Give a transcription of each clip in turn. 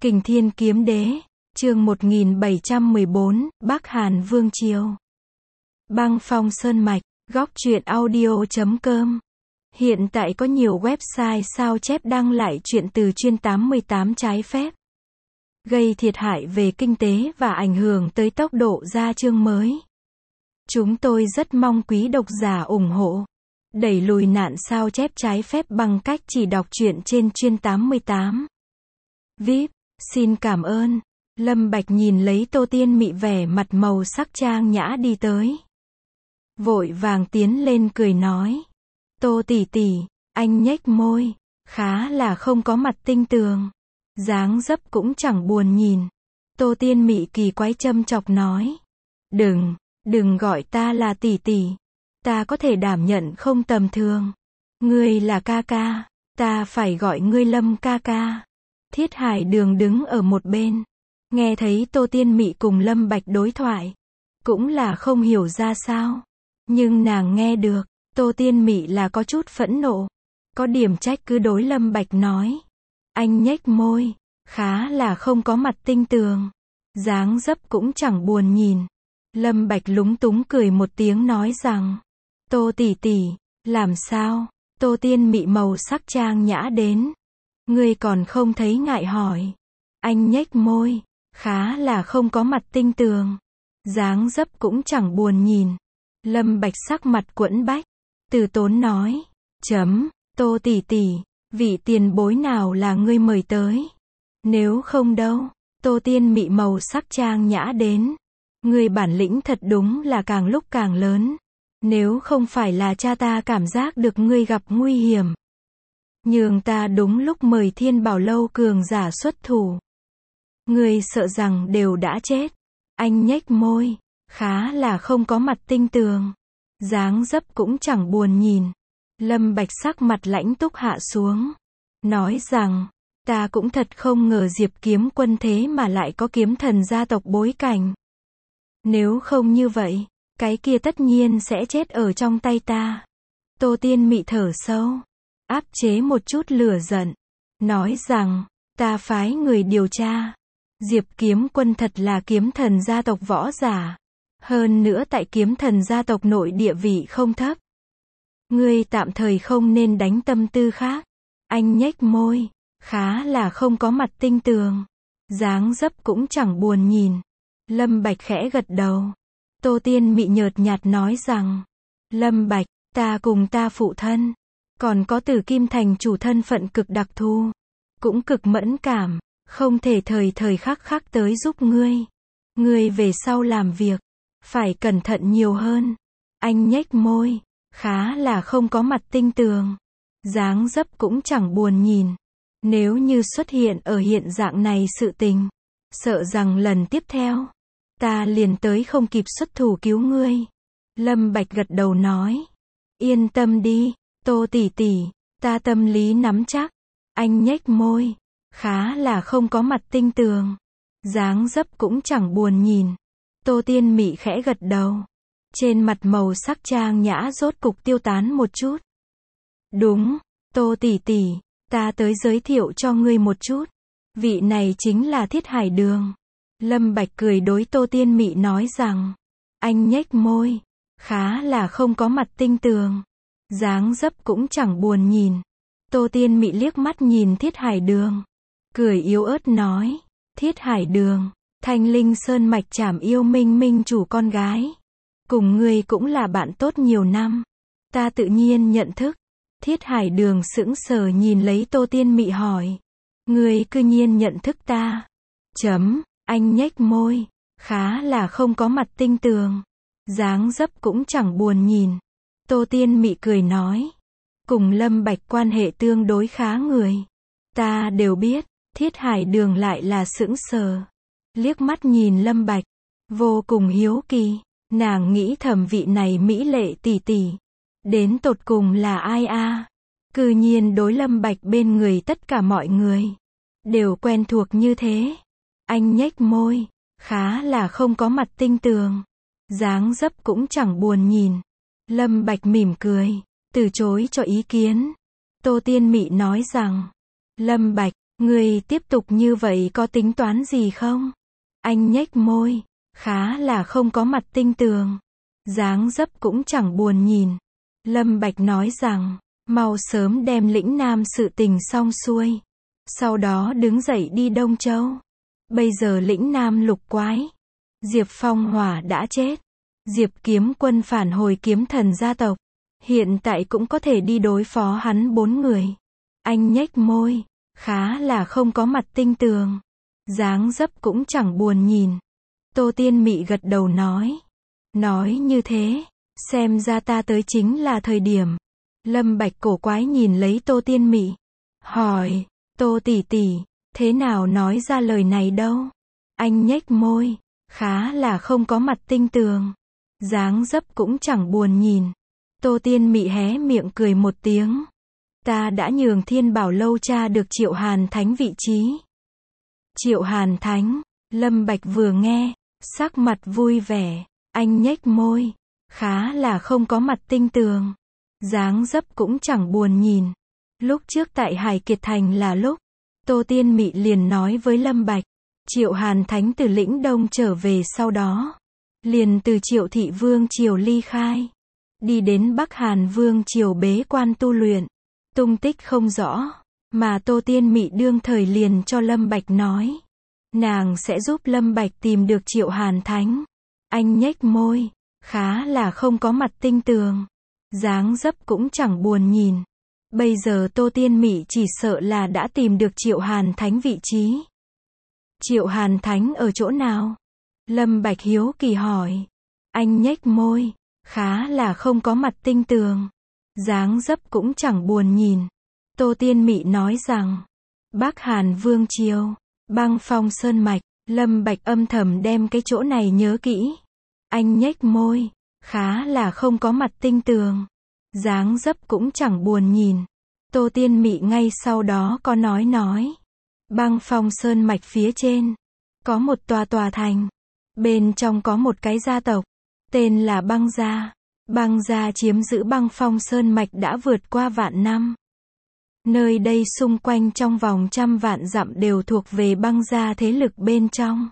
Kình Thiên Kiếm Đế, chương 1714, Bắc Hàn Vương Triều. Băng Phong Sơn Mạch, góc truyện audio.com. Hiện tại có nhiều website sao chép đăng lại truyện từ chuyên 88 trái phép, gây thiệt hại về kinh tế và ảnh hưởng tới tốc độ ra chương mới. Chúng tôi rất mong quý độc giả ủng hộ, đẩy lùi nạn sao chép trái phép bằng cách chỉ đọc truyện trên chuyên 88. VIP, xin cảm ơn. Lâm Bạch nhìn lấy Tô Tiên Mị vẻ mặt màu sắc trang nhã đi tới, vội vàng tiến lên cười nói: Tô tỷ tỷ. Anh nhếch môi, khá là không có mặt tinh tường, dáng dấp cũng chẳng buồn nhìn. Tô Tiên Mị kỳ quái châm chọc nói: Đừng gọi ta là tỷ tỷ, ta có thể đảm nhận không tầm thường. Ngươi là ca ca, ta phải gọi ngươi Lâm ca ca. Thiết Hải Đường đứng ở một bên, nghe thấy Tô Tiên Mị cùng Lâm Bạch đối thoại, cũng là không hiểu ra sao, nhưng nàng nghe được, Tô Tiên Mị là có chút phẫn nộ, có điểm trách cứ đối Lâm Bạch nói. Anh nhếch môi, khá là không có mặt tinh tường, dáng dấp cũng chẳng buồn nhìn. Lâm Bạch lúng túng cười một tiếng nói rằng: Tô tỷ tỷ, làm sao? Tô Tiên Mị màu sắc trang nhã đến, ngươi còn không thấy ngại hỏi. Anh nhếch môi, khá là không có mặt tinh tường, dáng dấp cũng chẳng buồn nhìn. Lâm Bạch sắc mặt quẫn bách, từ tốn nói: Tô tỷ tỷ, vị tiền bối nào là ngươi mời tới? Nếu không đâu. Tô Tiên Mị màu sắc trang nhã đến, ngươi bản lĩnh thật đúng là càng lúc càng lớn. Nếu không phải là cha ta cảm giác được ngươi gặp nguy hiểm, nhường ta đúng lúc mời Thiên Bảo Lâu cường giả xuất thủ, ngươi sợ rằng đều đã chết. Anh nhếch môi, khá là không có mặt tinh tường, dáng dấp cũng chẳng buồn nhìn. Lâm Bạch sắc mặt lãnh túc hạ xuống, nói rằng: ta cũng thật không ngờ Diệp Kiếm Quân thế mà lại có kiếm thần gia tộc bối cảnh. Nếu không như vậy, cái kia tất nhiên sẽ chết ở trong tay ta. Tô Tiên Mị thở sâu, áp chế một chút lửa giận, nói rằng: ta phái người điều tra, Diệp Kiếm Quân thật là kiếm thần gia tộc võ giả, hơn nữa tại kiếm thần gia tộc nội địa vị không thấp. Ngươi tạm thời không nên đánh tâm tư khác. Anh nhếch môi, khá là không có mặt tinh tường, dáng dấp cũng chẳng buồn nhìn. Lâm Bạch khẽ gật đầu. Tô Tiên Mị nhợt nhạt nói rằng: Lâm Bạch, ta cùng ta phụ thân, còn có Tử Kim Thành chủ thân phận cực đặc thù, cũng cực mẫn cảm, không thể thời khắc tới giúp ngươi. Ngươi về sau làm việc, phải cẩn thận nhiều hơn. Anh nhếch môi, khá là không có mặt tinh tường, dáng dấp cũng chẳng buồn nhìn. Nếu như xuất hiện ở hiện dạng này sự tình, sợ rằng lần tiếp theo, ta liền tới không kịp xuất thủ cứu ngươi. Lâm Bạch gật đầu nói: Yên tâm đi, Tô tỷ tỷ, ta tâm lý nắm chắc. Anh nhếch môi, khá là không có mặt tinh tường, dáng dấp cũng chẳng buồn nhìn. Tô Tiên Mị khẽ gật đầu, trên mặt màu sắc trang nhã rốt cục tiêu tán một chút. Đúng, Tô tỷ tỷ, ta tới giới thiệu cho ngươi một chút. Vị này chính là Thiết Hải Đường. Lâm Bạch cười đối Tô Tiên Mị nói rằng: Anh nhếch môi, khá là không có mặt tinh tường, dáng dấp cũng chẳng buồn nhìn. Tô Tiên Mị liếc mắt nhìn Thiết Hải Đường, cười yếu ớt nói: Thiết Hải Đường, Thanh Linh Sơn Mạch Trảm Yêu Minh minh chủ con gái, cùng ngươi cũng là bạn tốt nhiều năm, ta tự nhiên nhận thức. Thiết Hải Đường sững sờ nhìn lấy Tô Tiên Mị hỏi: Ngươi cư nhiên nhận thức ta? Anh nhếch môi, khá là không có mặt tinh tường, dáng dấp cũng chẳng buồn nhìn. Tô Tiên Mị cười nói: Cùng Lâm Bạch quan hệ tương đối khá người, ta đều biết. Thiết Hải Đường lại là sững sờ, liếc mắt nhìn Lâm Bạch, vô cùng hiếu kỳ. Nàng nghĩ thầm vị này mỹ lệ tỷ tỷ, đến tột cùng là ai a? Cư nhiên đối Lâm Bạch bên người tất cả mọi người đều quen thuộc như thế. Anh nhếch môi, khá là không có mặt tinh tường, dáng dấp cũng chẳng buồn nhìn. Lâm Bạch mỉm cười, từ chối cho ý kiến. Tô Tiên Mị nói rằng: Lâm Bạch, Người tiếp tục như vậy có tính toán gì không? Anh nhếch môi, khá là không có mặt tinh tường. Dáng dấp cũng chẳng buồn nhìn. Lâm Bạch nói rằng, mau sớm đem lĩnh Nam sự tình xong xuôi. Sau đó đứng dậy đi Đông Châu. Bây giờ lĩnh Nam lục quái. Diệp Phong Hỏa đã chết. Diệp Kiếm Quân phản hồi Kiếm Thần gia tộc. Hiện tại cũng có thể đi đối phó hắn 4 người. Anh nhếch môi, khá là không có mặt tinh tường. Dáng dấp cũng chẳng buồn nhìn. Tô Tiên Mị gật đầu nói. Nói như thế, xem ra ta tới chính là thời điểm. Lâm Bạch cổ quái nhìn lấy Tô Tiên Mị. Hỏi, Tô tỷ tỷ, thế nào nói ra lời này đâu? Anh nhếch môi, khá là không có mặt tinh tường. Dáng dấp cũng chẳng buồn nhìn. Tô Tiên Mị hé miệng cười một tiếng. Ta đã nhường Thiên Bảo Lâu tra được Triệu Hàn Thánh vị trí. Triệu Hàn Thánh, Lâm Bạch vừa nghe, sắc mặt vui vẻ. Anh nhếch môi, khá là không có mặt tinh tường. Dáng dấp cũng chẳng buồn nhìn. Lúc trước tại Hải Kiệt Thành là lúc, Tô Tiên Mị liền nói với Lâm Bạch, Triệu Hàn Thánh từ lĩnh Đông trở về sau đó. Liền từ Triệu Thị Vương triều ly khai. Đi đến Bắc Hàn Vương triều bế quan tu luyện. Tung tích không rõ. Mà Tô Tiên Mị đương thời liền cho Lâm Bạch nói. Nàng sẽ giúp Lâm Bạch tìm được Triệu Hàn Thánh. Anh nhếch môi, khá là không có mặt tinh tường. Dáng dấp cũng chẳng buồn nhìn. Bây giờ Tô Tiên Mị chỉ sợ là đã tìm được Triệu Hàn Thánh vị trí. Triệu Hàn Thánh ở chỗ nào? Lâm Bạch hiếu kỳ hỏi. Anh nhếch môi, khá là không có mặt tinh tường. Dáng dấp cũng chẳng buồn nhìn. Tô Tiên Mị nói rằng, Bắc Hàn Vương triều, Băng Phong Sơn Mạch. Lâm Bạch âm thầm đem cái chỗ này nhớ kỹ. Anh nhếch môi, khá là không có mặt tinh tường. Dáng dấp cũng chẳng buồn nhìn. Tô Tiên Mị ngay sau đó có nói. Băng Phong Sơn Mạch phía trên, có một tòa thành. Bên trong có một cái gia tộc, tên là Băng Gia. Băng Gia chiếm giữ Băng Phong Sơn Mạch đã vượt qua vạn năm. Nơi đây xung quanh trong vòng 100 vạn dặm đều thuộc về Băng Gia thế lực bên trong.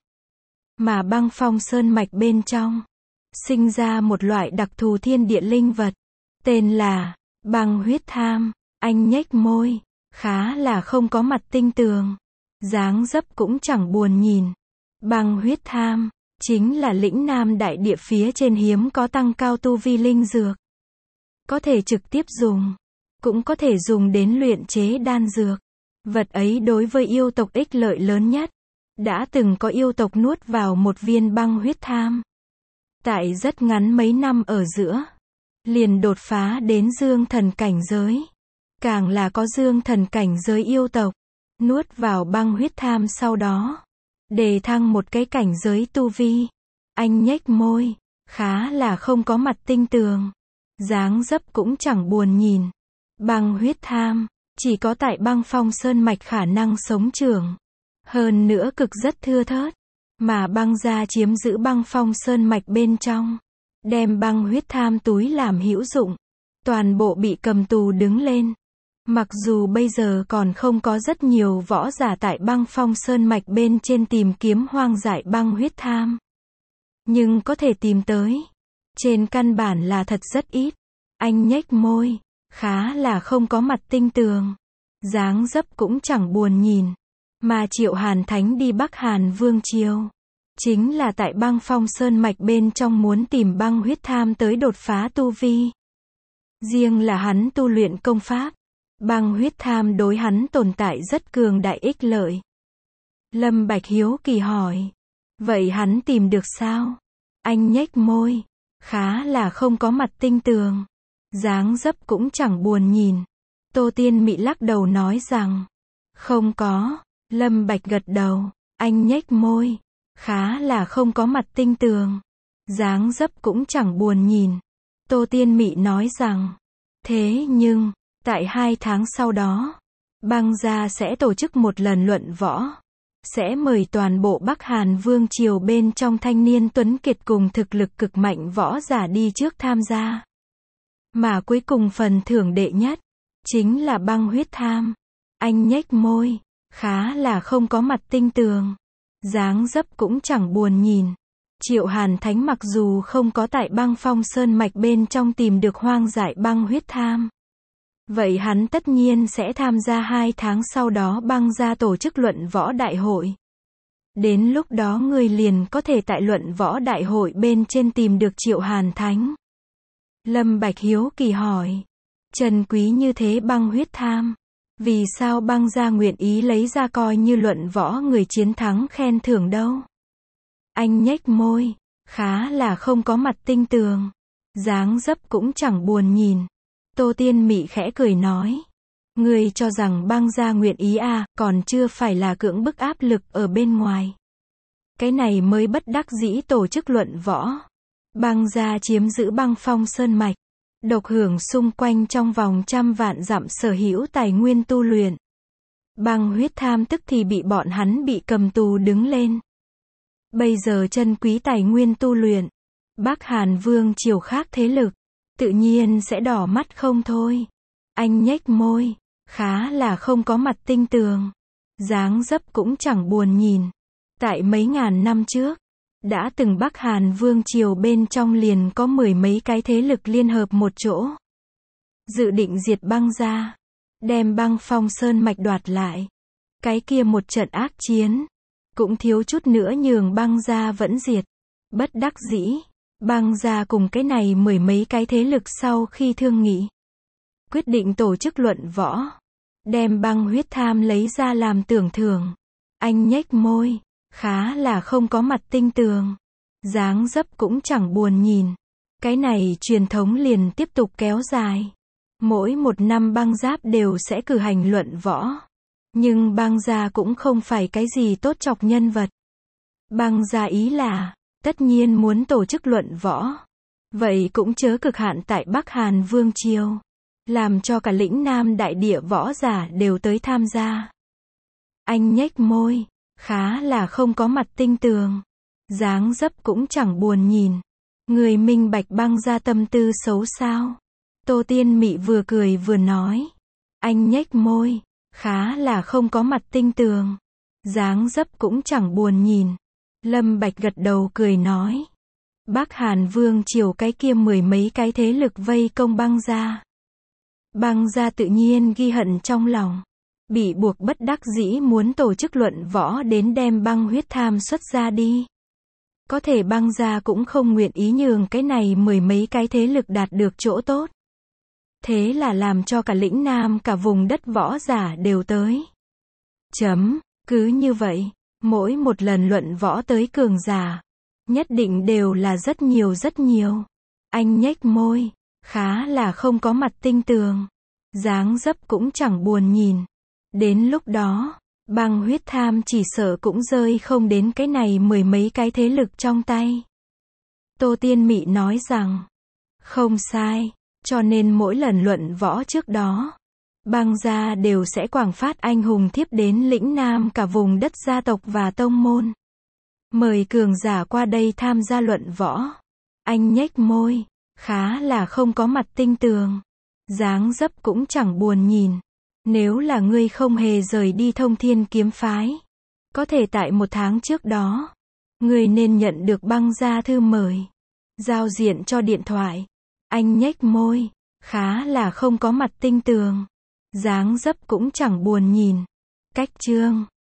Mà Băng Phong Sơn Mạch bên trong, sinh ra một loại đặc thù thiên địa linh vật, tên là băng huyết tham. Anh nhếch môi, khá là không có mặt tinh tường. Dáng dấp cũng chẳng buồn nhìn. Băng huyết tham, chính là lĩnh Nam đại địa phía trên hiếm có tăng cao tu vi linh dược. Có thể trực tiếp dùng, cũng có thể dùng đến luyện chế đan dược. Vật ấy đối với yêu tộc ích lợi lớn nhất. Đã từng có yêu tộc nuốt vào một viên băng huyết tham. Tại rất ngắn mấy năm ở giữa, liền đột phá đến dương thần cảnh giới. Càng là có dương thần cảnh giới yêu tộc, nuốt vào băng huyết tham sau đó, đề thăng một cái cảnh giới tu vi. Anh nhếch môi, khá là không có mặt tinh tường. Dáng dấp cũng chẳng buồn nhìn. Băng huyết tham, chỉ có tại Băng Phong Sơn Mạch khả năng sống trưởng. Hơn nữa cực rất thưa thớt. Mà Băng Gia chiếm giữ Băng Phong Sơn Mạch bên trong. Đem băng huyết tham túi làm hữu dụng. Toàn bộ bị cầm tù đứng lên. Mặc dù bây giờ còn không có rất nhiều võ giả tại Băng Phong Sơn Mạch bên trên tìm kiếm hoang dại băng huyết tham. Nhưng có thể tìm tới. Trên căn bản là thật rất ít. Anh nhếch môi, khá là không có mặt tinh tường. Dáng dấp cũng chẳng buồn nhìn. Mà Triệu Hàn Thánh đi Bắc Hàn Vương triều, chính là tại Băng Phong Sơn Mạch bên trong muốn tìm băng huyết tham tới đột phá tu vi. Riêng là hắn tu luyện công pháp, băng huyết tham đối hắn tồn tại rất cường đại ích lợi. Lâm Bạch hiếu kỳ hỏi, vậy hắn tìm được sao? Anh nhếch môi, khá là không có mặt tinh tường. Dáng dấp cũng chẳng buồn nhìn. Tô Tiên Mị lắc đầu nói rằng, không có. Lâm Bạch gật đầu, anh nhếch môi, khá là không có mặt tinh tường. Dáng dấp cũng chẳng buồn nhìn. Tô Tiên Mị nói rằng, thế nhưng, tại 2 tháng sau đó, Băng Gia sẽ tổ chức một lần luận võ. Sẽ mời toàn bộ Bắc Hàn Vương triều bên trong thanh niên tuấn kiệt cùng thực lực cực mạnh võ giả đi trước tham gia. Mà cuối cùng phần thưởng đệ nhất, chính là băng huyết tham. Anh nhếch môi, khá là không có mặt tinh tường. Dáng dấp cũng chẳng buồn nhìn. Triệu Hàn Thánh mặc dù không có tại Băng Phong Sơn Mạch bên trong tìm được hoang dại băng huyết tham. Vậy hắn tất nhiên sẽ tham gia 2 tháng sau đó băng ra tổ chức luận võ đại hội. Đến lúc đó người liền có thể tại luận võ đại hội bên trên tìm được Triệu Hàn Thánh. Lâm Bạch hiếu kỳ hỏi. Trần quý như thế băng huyết tham. Vì sao băng gia nguyện ý lấy ra coi như luận võ người chiến thắng khen thưởng đâu? Anh nhếch môi. Khá là không có mặt tinh tường. Dáng dấp cũng chẳng buồn nhìn. Tô Tiên Mị khẽ cười nói. Ngươi cho rằng băng gia nguyện ý à, còn chưa phải là cưỡng bức áp lực ở bên ngoài. Cái này mới bất đắc dĩ tổ chức luận võ. Băng gia chiếm giữ Băng Phong Sơn Mạch. Độc hưởng xung quanh trong vòng trăm vạn dặm sở hữu tài nguyên tu luyện. Băng huyết tham tức thì bị bọn hắn bị cầm tù đứng lên. Bây giờ chân quý tài nguyên tu luyện. Bắc Hàn Vương triều khác thế lực. Tự nhiên sẽ đỏ mắt không thôi. Anh nhếch môi. Khá là không có mặt tinh tường. Dáng dấp cũng chẳng buồn nhìn. Tại mấy ngàn năm trước, đã từng Bắc Hàn Vương triều bên trong liền có 10 mấy cái thế lực liên hợp một chỗ. Dự định diệt băng gia. Đem Băng Phong Sơn Mạch đoạt lại. Cái kia một trận ác chiến. Cũng thiếu chút nữa nhường băng gia vẫn diệt. Bất đắc dĩ. Băng gia cùng cái này 10 mấy cái thế lực sau khi thương nghị. Quyết định tổ chức luận võ. Đem băng huyết tham lấy ra làm tưởng thưởng. Anh nhếch môi. Khá là không có mặt tinh tường. Dáng dấp cũng chẳng buồn nhìn. Cái này truyền thống liền tiếp tục kéo dài. Mỗi một năm băng giáp đều sẽ cử hành luận võ. Nhưng băng gia cũng không phải cái gì tốt chọc nhân vật. Băng gia ý là, tất nhiên muốn tổ chức luận võ. Vậy cũng chớ cực hạn tại Bắc Hàn Vương triều. Làm cho cả lĩnh Nam đại địa võ giả đều tới tham gia. Anh nhếch môi. Khá là không có mặt tinh tường. Dáng dấp cũng chẳng buồn nhìn. Người minh bạch băng gia tâm tư xấu sao? Tô Tiên Mị vừa cười vừa nói. Anh nhếch môi. Khá là không có mặt tinh tường. Dáng dấp cũng chẳng buồn nhìn. Lâm Bạch gật đầu cười nói. Bắc Hàn Vương triều cái kia 10 mấy cái thế lực vây công băng gia. Băng gia tự nhiên ghi hận trong lòng. Bị buộc bất đắc dĩ muốn tổ chức luận võ đến đem băng huyết tham xuất ra đi. Có thể băng gia cũng không nguyện ý nhường cái này 10 mấy cái thế lực đạt được chỗ tốt. Thế là làm cho cả lĩnh Nam cả vùng đất võ giả đều tới. Cứ như vậy, mỗi một lần luận võ tới cường giả, nhất định đều là rất nhiều rất nhiều. Anh nhếch môi, khá là không có mặt tinh tường. Dáng dấp cũng chẳng buồn nhìn. Đến lúc đó, băng huyết tham chỉ sợ cũng rơi không đến cái này 10 mấy cái thế lực trong tay. Tô Tiên Mị nói rằng, không sai, cho nên mỗi lần luận võ trước đó, băng gia đều sẽ quảng phát anh hùng thiếp đến lĩnh Nam cả vùng đất gia tộc và tông môn. Mời cường giả qua đây tham gia luận võ. Anh nhếch môi, khá là không có mặt tinh tường. Dáng dấp cũng chẳng buồn nhìn. Nếu là ngươi không hề rời đi Thông Thiên kiếm phái, có thể tại 1 tháng trước đó, ngươi nên nhận được băng gia thư mời. Giao diện cho điện thoại. Anh nhếch môi, khá là không có mặt tinh tường. Dáng dấp cũng chẳng buồn nhìn. Cách chương